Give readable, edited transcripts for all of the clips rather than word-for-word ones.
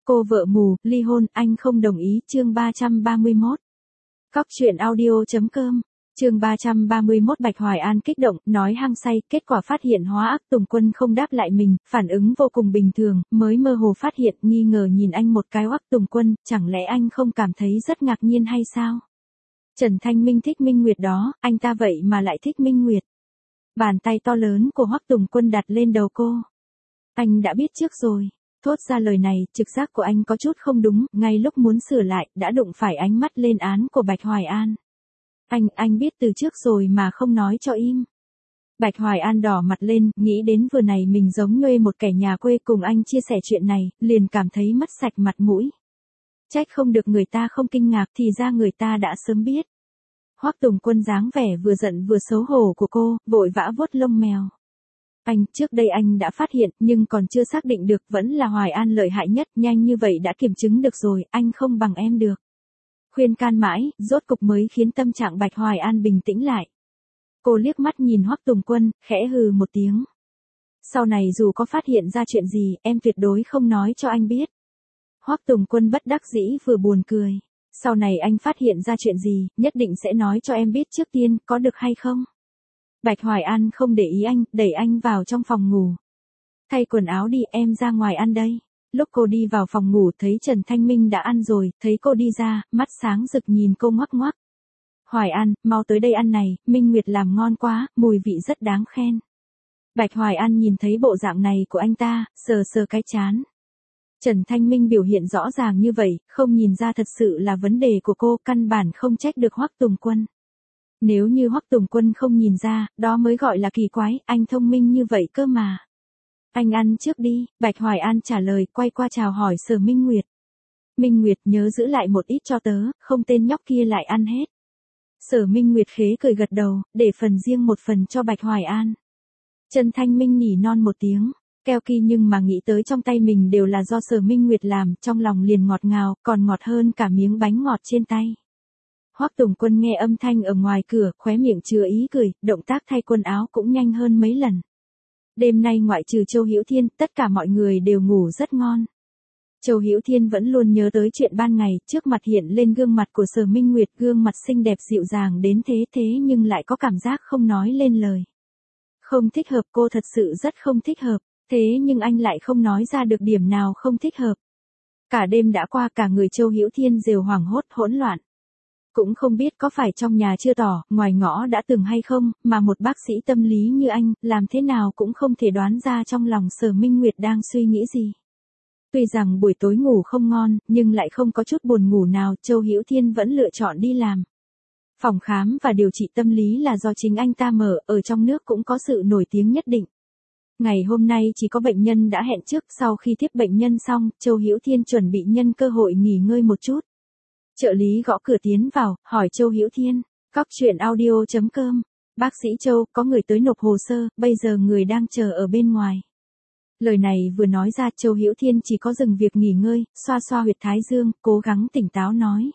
Cô vợ mù, ly hôn, anh không đồng ý, chương 331. Cóc truyện audio.com, chương 331. Bạch Hoài An kích động, nói hăng say, kết quả phát hiện Hóa Ác Tùng Quân không đáp lại mình, phản ứng vô cùng bình thường, mới mơ hồ phát hiện, nghi ngờ nhìn anh một cái. Hoắc Tùng Quân, chẳng lẽ anh không cảm thấy rất ngạc nhiên hay sao? Trần Thanh Minh thích Minh Nguyệt đó, anh ta vậy mà lại thích Minh Nguyệt. Bàn tay to lớn của Hoắc Tùng Quân đặt lên đầu cô. Anh đã biết trước rồi. Thốt ra lời này, trực giác của anh có chút không đúng, ngay lúc muốn sửa lại, đã đụng phải ánh mắt lên án của Bạch Hoài An. Anh biết từ trước rồi mà không nói cho im. Bạch Hoài An đỏ mặt lên, nghĩ đến vừa này mình giống như một kẻ nhà quê cùng anh chia sẻ chuyện này, liền cảm thấy mất sạch mặt mũi. Trách không được người ta không kinh ngạc, thì ra người ta đã sớm biết. Hoắc Tùng Quân dáng vẻ vừa giận vừa xấu hổ của cô, vội vã vuốt lông mèo. Trước đây anh đã phát hiện, nhưng còn chưa xác định được, vẫn là Hoài An lợi hại nhất, nhanh như vậy đã kiểm chứng được rồi, anh không bằng em được. Khuyên can mãi, rốt cục mới khiến tâm trạng Bạch Hoài An bình tĩnh lại. Cô liếc mắt nhìn Hoắc Tùng Quân, khẽ hừ một tiếng. Sau này dù có phát hiện ra chuyện gì, em tuyệt đối không nói cho anh biết. Hoắc Tùng Quân bất đắc dĩ vừa buồn cười. Sau này anh phát hiện ra chuyện gì, nhất định sẽ nói cho em biết trước tiên, có được hay không? Bạch Hoài An không để ý anh, đẩy anh vào trong phòng ngủ. Thay quần áo đi, em ra ngoài ăn đây. Lúc cô đi vào phòng ngủ thấy Trần Thanh Minh đã ăn rồi, thấy cô đi ra, mắt sáng rực nhìn cô ngoắc ngoắc. Hoài An, mau tới đây ăn này, Minh Nguyệt làm ngon quá, mùi vị rất đáng khen. Bạch Hoài An nhìn thấy bộ dạng này của anh ta, sờ sờ cái trán. Trần Thanh Minh biểu hiện rõ ràng như vậy, không nhìn ra thật sự là vấn đề của cô, căn bản không trách được Hoắc Tùng Quân. Nếu như Hoắc Tùng Quân không nhìn ra, đó mới gọi là kỳ quái, anh thông minh như vậy cơ mà. Anh ăn trước đi, Bạch Hoài An trả lời, quay qua chào hỏi Sở Minh Nguyệt. Minh Nguyệt nhớ giữ lại một ít cho tớ, không tên nhóc kia lại ăn hết. Sở Minh Nguyệt khế cười gật đầu, để phần riêng một phần cho Bạch Hoài An. Trần Thanh Minh nỉ non một tiếng, keo kỳ, nhưng mà nghĩ tới trong tay mình đều là do Sở Minh Nguyệt làm, trong lòng liền ngọt ngào, còn ngọt hơn cả miếng bánh ngọt trên tay. Hoắc Tùng Quân nghe âm thanh ở ngoài cửa, khóe miệng chứa ý cười, động tác thay quần áo cũng nhanh hơn mấy lần. Đêm nay ngoại trừ Châu Hữu Thiên, tất cả mọi người đều ngủ rất ngon. Châu Hữu Thiên vẫn luôn nhớ tới chuyện ban ngày, trước mặt hiện lên gương mặt của Sở Minh Nguyệt, gương mặt xinh đẹp dịu dàng đến thế nhưng lại có cảm giác không nói lên lời. Không thích hợp, cô thật sự rất không thích hợp, thế nhưng anh lại không nói ra được điểm nào không thích hợp. Cả đêm đã qua, cả người Châu Hữu Thiên đều hoảng hốt, hỗn loạn. Cũng không biết có phải trong nhà chưa tỏ, ngoài ngõ đã từng hay không, mà một bác sĩ tâm lý như anh, làm thế nào cũng không thể đoán ra trong lòng Sở Minh Nguyệt đang suy nghĩ gì. Tuy rằng buổi tối ngủ không ngon, nhưng lại không có chút buồn ngủ nào, Châu Hữu Thiên vẫn lựa chọn đi làm. Phòng khám và điều trị tâm lý là do chính anh ta mở, ở trong nước cũng có sự nổi tiếng nhất định. Ngày hôm nay chỉ có bệnh nhân đã hẹn trước, sau khi tiếp bệnh nhân xong, Châu Hữu Thiên chuẩn bị nhân cơ hội nghỉ ngơi một chút. Trợ lý gõ cửa tiến vào, hỏi Châu Hữu Thiên, cóc truyện audio.com, bác sĩ Châu, có người tới nộp hồ sơ, bây giờ người đang chờ ở bên ngoài. Lời này vừa nói ra, Châu Hữu Thiên chỉ có dừng việc nghỉ ngơi, xoa xoa huyệt thái dương, cố gắng tỉnh táo nói.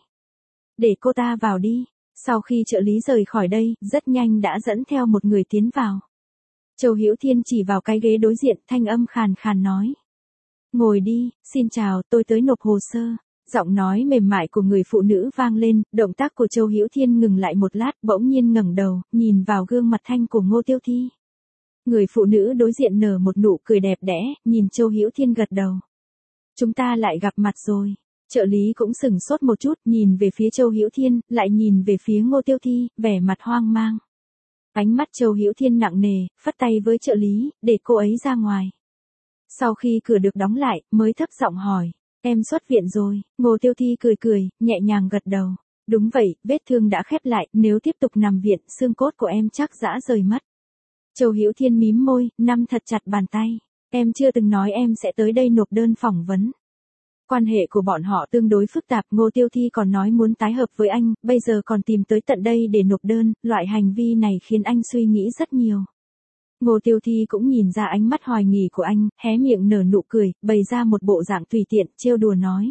Để cô ta vào đi. Sau khi trợ lý rời khỏi đây, rất nhanh đã dẫn theo một người tiến vào. Châu Hữu Thiên chỉ vào cái ghế đối diện, thanh âm khàn khàn nói. Ngồi đi, xin chào, tôi tới nộp hồ sơ. Giọng nói mềm mại của người phụ nữ vang lên, động tác của Châu Hữu Thiên ngừng lại một lát, bỗng nhiên ngẩng đầu, nhìn vào gương mặt thanh của Ngô Tiêu Thi. Người phụ nữ đối diện nở một nụ cười đẹp đẽ, nhìn Châu Hữu Thiên gật đầu. Chúng ta lại gặp mặt rồi. Trợ lý cũng sửng sốt một chút, nhìn về phía Châu Hữu Thiên, lại nhìn về phía Ngô Tiêu Thi, vẻ mặt hoang mang. Ánh mắt Châu Hữu Thiên nặng nề, phất tay với trợ lý, để cô ấy ra ngoài. Sau khi cửa được đóng lại, mới thấp giọng hỏi. Em xuất viện rồi, Ngô Tiêu Thi cười cười, nhẹ nhàng gật đầu. Đúng vậy, vết thương đã khép lại, nếu tiếp tục nằm viện, xương cốt của em chắc giã rời mất. Châu Hữu Thiên mím môi, nắm thật chặt bàn tay. Em chưa từng nói em sẽ tới đây nộp đơn phỏng vấn. Quan hệ của bọn họ tương đối phức tạp, Ngô Tiêu Thi còn nói muốn tái hợp với anh, bây giờ còn tìm tới tận đây để nộp đơn, loại hành vi này khiến anh suy nghĩ rất nhiều. Ngô Tiêu Thi cũng nhìn ra ánh mắt hoài nghi của anh, hé miệng nở nụ cười, bày ra một bộ dạng tùy tiện, trêu đùa nói.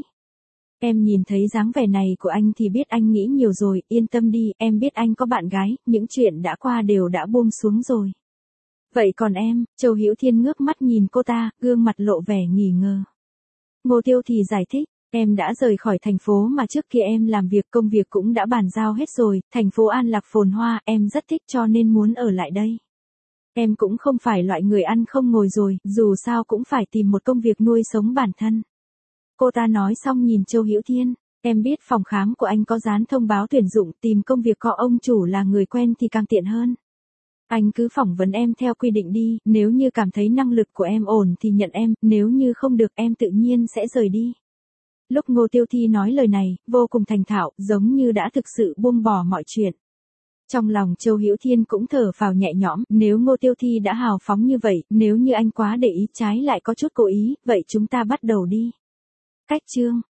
Em nhìn thấy dáng vẻ này của anh thì biết anh nghĩ nhiều rồi, yên tâm đi, em biết anh có bạn gái, những chuyện đã qua đều đã buông xuống rồi. Vậy còn em, Châu Hữu Thiên ngước mắt nhìn cô ta, gương mặt lộ vẻ nghi ngờ. Ngô Tiêu Thì giải thích, em đã rời khỏi thành phố mà trước kia em làm việc, công việc cũng đã bàn giao hết rồi, thành phố an lạc phồn hoa, em rất thích cho nên muốn ở lại đây. Em cũng không phải loại người ăn không ngồi rồi, dù sao cũng phải tìm một công việc nuôi sống bản thân. Cô ta nói xong nhìn Châu Hữu Thiên, em biết phòng khám của anh có dán thông báo tuyển dụng, tìm công việc có ông chủ là người quen thì càng tiện hơn. Anh cứ phỏng vấn em theo quy định đi, nếu như cảm thấy năng lực của em ổn thì nhận em, nếu như không được em tự nhiên sẽ rời đi. Lúc Ngô Tiêu Thi nói lời này, vô cùng thành thạo, giống như đã thực sự buông bỏ mọi chuyện. Trong lòng Châu Hữu Thiên cũng thở phào nhẹ nhõm, nếu Ngô Tiêu Thi đã hào phóng như vậy, nếu như anh quá để ý trái lại có chút cố ý, vậy chúng ta bắt đầu đi. Cách chương